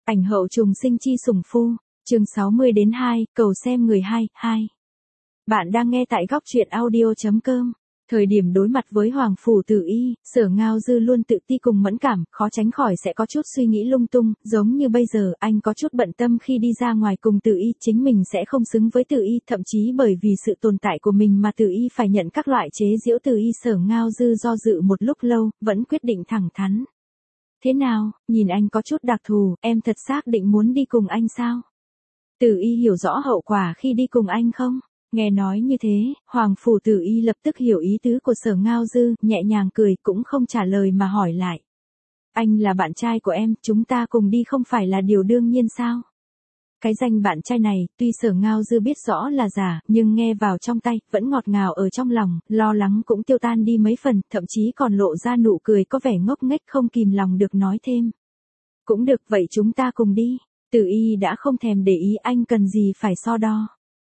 Ảnh hậu trùng sinh chi sủng phu, chương 60 đến 2, cầu xem người 2, 2. Bạn đang nghe tại góc truyện audio.com. Thời điểm đối mặt với Hoàng Phủ Tử Y, Sở Ngao Dư luôn tự ti cùng mẫn cảm, khó tránh khỏi sẽ có chút suy nghĩ lung tung, giống như bây giờ anh có chút bận tâm khi đi ra ngoài cùng Tử Y, chính mình sẽ không xứng với Tử Y, thậm chí bởi vì sự tồn tại của mình mà Tử Y phải nhận các loại chế giễu Tử Y. Sở Ngao Dư do dự một lúc lâu, vẫn quyết định thẳng thắn. Thế nào, nhìn anh có chút đặc thù, em thật xác định muốn đi cùng anh sao? Tử Y hiểu rõ hậu quả khi đi cùng anh không? Nghe nói như thế, Hoàng Phủ Tử Y lập tức hiểu ý tứ của Sở Ngao Dư, nhẹ nhàng cười cũng không trả lời mà hỏi lại. Anh là bạn trai của em, chúng ta cùng đi không phải là điều đương nhiên sao? Cái danh bạn trai này, tuy Sở Ngao Dư biết rõ là giả, nhưng nghe vào trong tay, vẫn ngọt ngào ở trong lòng, lo lắng cũng tiêu tan đi mấy phần, thậm chí còn lộ ra nụ cười có vẻ ngốc nghếch không kìm lòng được nói thêm. Cũng được, vậy chúng ta cùng đi. Tử Y đã không thèm để ý anh cần gì phải so đo.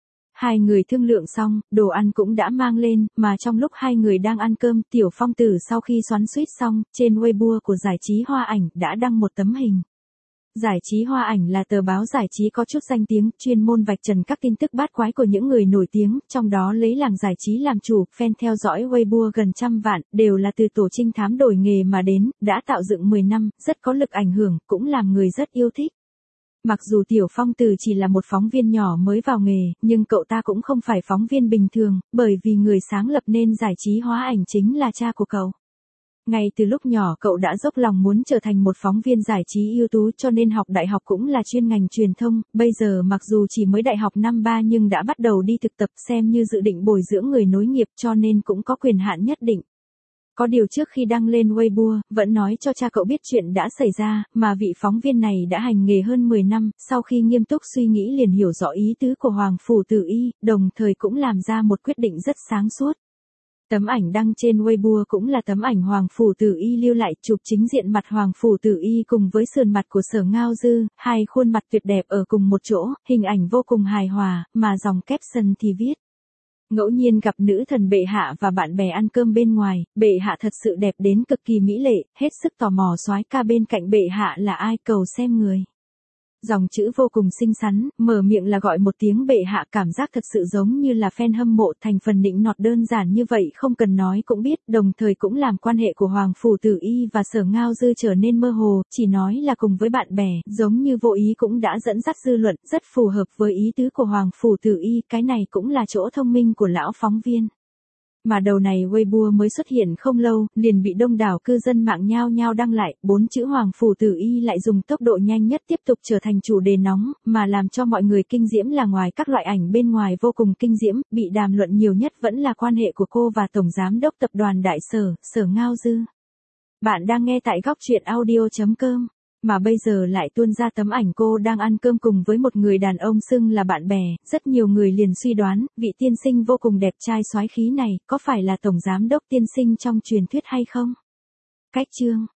Hai người thương lượng xong, đồ ăn cũng đã mang lên, mà trong lúc hai người đang ăn cơm, Tiểu Phong Tử sau khi xoắn xuýt xong, trên Weibo của giải trí Hoa Ảnh đã đăng một tấm hình. Giải trí Hoa Ảnh là tờ báo giải trí có chút danh tiếng, chuyên môn vạch trần các tin tức bát quái của những người nổi tiếng, trong đó lấy làng giải trí làm chủ, fan theo dõi Weibo gần 100 vạn, đều là từ tổ trinh thám đổi nghề mà đến, đã tạo dựng 10 năm, rất có lực ảnh hưởng, cũng làm người rất yêu thích. Mặc dù Tiểu Phong Tử chỉ là một phóng viên nhỏ mới vào nghề, nhưng cậu ta cũng không phải phóng viên bình thường, bởi vì người sáng lập nên giải trí Hoa Ảnh chính là cha của cậu. Ngay từ lúc nhỏ cậu đã dốc lòng muốn trở thành một phóng viên giải trí ưu tú, cho nên học đại học cũng là chuyên ngành truyền thông, bây giờ mặc dù chỉ mới đại học năm 3 nhưng đã bắt đầu đi thực tập, xem như dự định bồi dưỡng người nối nghiệp, cho nên cũng có quyền hạn nhất định. Có điều trước khi đăng lên Weibo, vẫn nói cho cha cậu biết chuyện đã xảy ra, mà vị phóng viên này đã hành nghề hơn 10 năm, sau khi nghiêm túc suy nghĩ liền hiểu rõ ý tứ của Hoàng Phủ Tử Y, đồng thời cũng làm ra một quyết định rất sáng suốt. Tấm ảnh đăng trên Weibo cũng là tấm ảnh Hoàng Phủ Tử Y lưu lại, chụp chính diện mặt Hoàng Phủ Tử Y cùng với sườn mặt của Sở Ngao Dư, hai khuôn mặt tuyệt đẹp ở cùng một chỗ, hình ảnh vô cùng hài hòa, mà dòng caption thì viết. Ngẫu nhiên gặp nữ thần bệ hạ và bạn bè ăn cơm bên ngoài, bệ hạ thật sự đẹp đến cực kỳ mỹ lệ, hết sức tò mò soái ca bên cạnh bệ hạ là ai, cầu xem người. Dòng chữ vô cùng xinh xắn, mở miệng là gọi một tiếng bệ hạ, cảm giác thật sự giống như là fan hâm mộ, thành phần nịnh nọt đơn giản như vậy không cần nói cũng biết, đồng thời cũng làm quan hệ của Hoàng Phủ Tử Y và Sở Ngao Dư trở nên mơ hồ, chỉ nói là cùng với bạn bè, giống như vô ý cũng đã dẫn dắt dư luận, rất phù hợp với ý tứ của Hoàng Phủ Tử Y, cái này cũng là chỗ thông minh của lão phóng viên. Mà đầu này Weibo mới xuất hiện không lâu, liền bị đông đảo cư dân mạng nhao nhao đăng lại, 4 chữ Hoàng Phủ Tử Y lại dùng tốc độ nhanh nhất tiếp tục trở thành chủ đề nóng, mà làm cho mọi người kinh diễm là ngoài các loại ảnh bên ngoài vô cùng kinh diễm, bị đàm luận nhiều nhất vẫn là quan hệ của cô và Tổng Giám đốc Tập đoàn Đại Sở, Sở Ngao Dư. Bạn đang nghe tại góc truyện audio.com. Mà bây giờ lại tuôn ra tấm ảnh cô đang ăn cơm cùng với một người đàn ông xưng là bạn bè, rất nhiều người liền suy đoán, vị tiên sinh vô cùng đẹp trai soái khí này, có phải là Tổng Giám đốc tiên sinh trong truyền thuyết hay không? Cách chương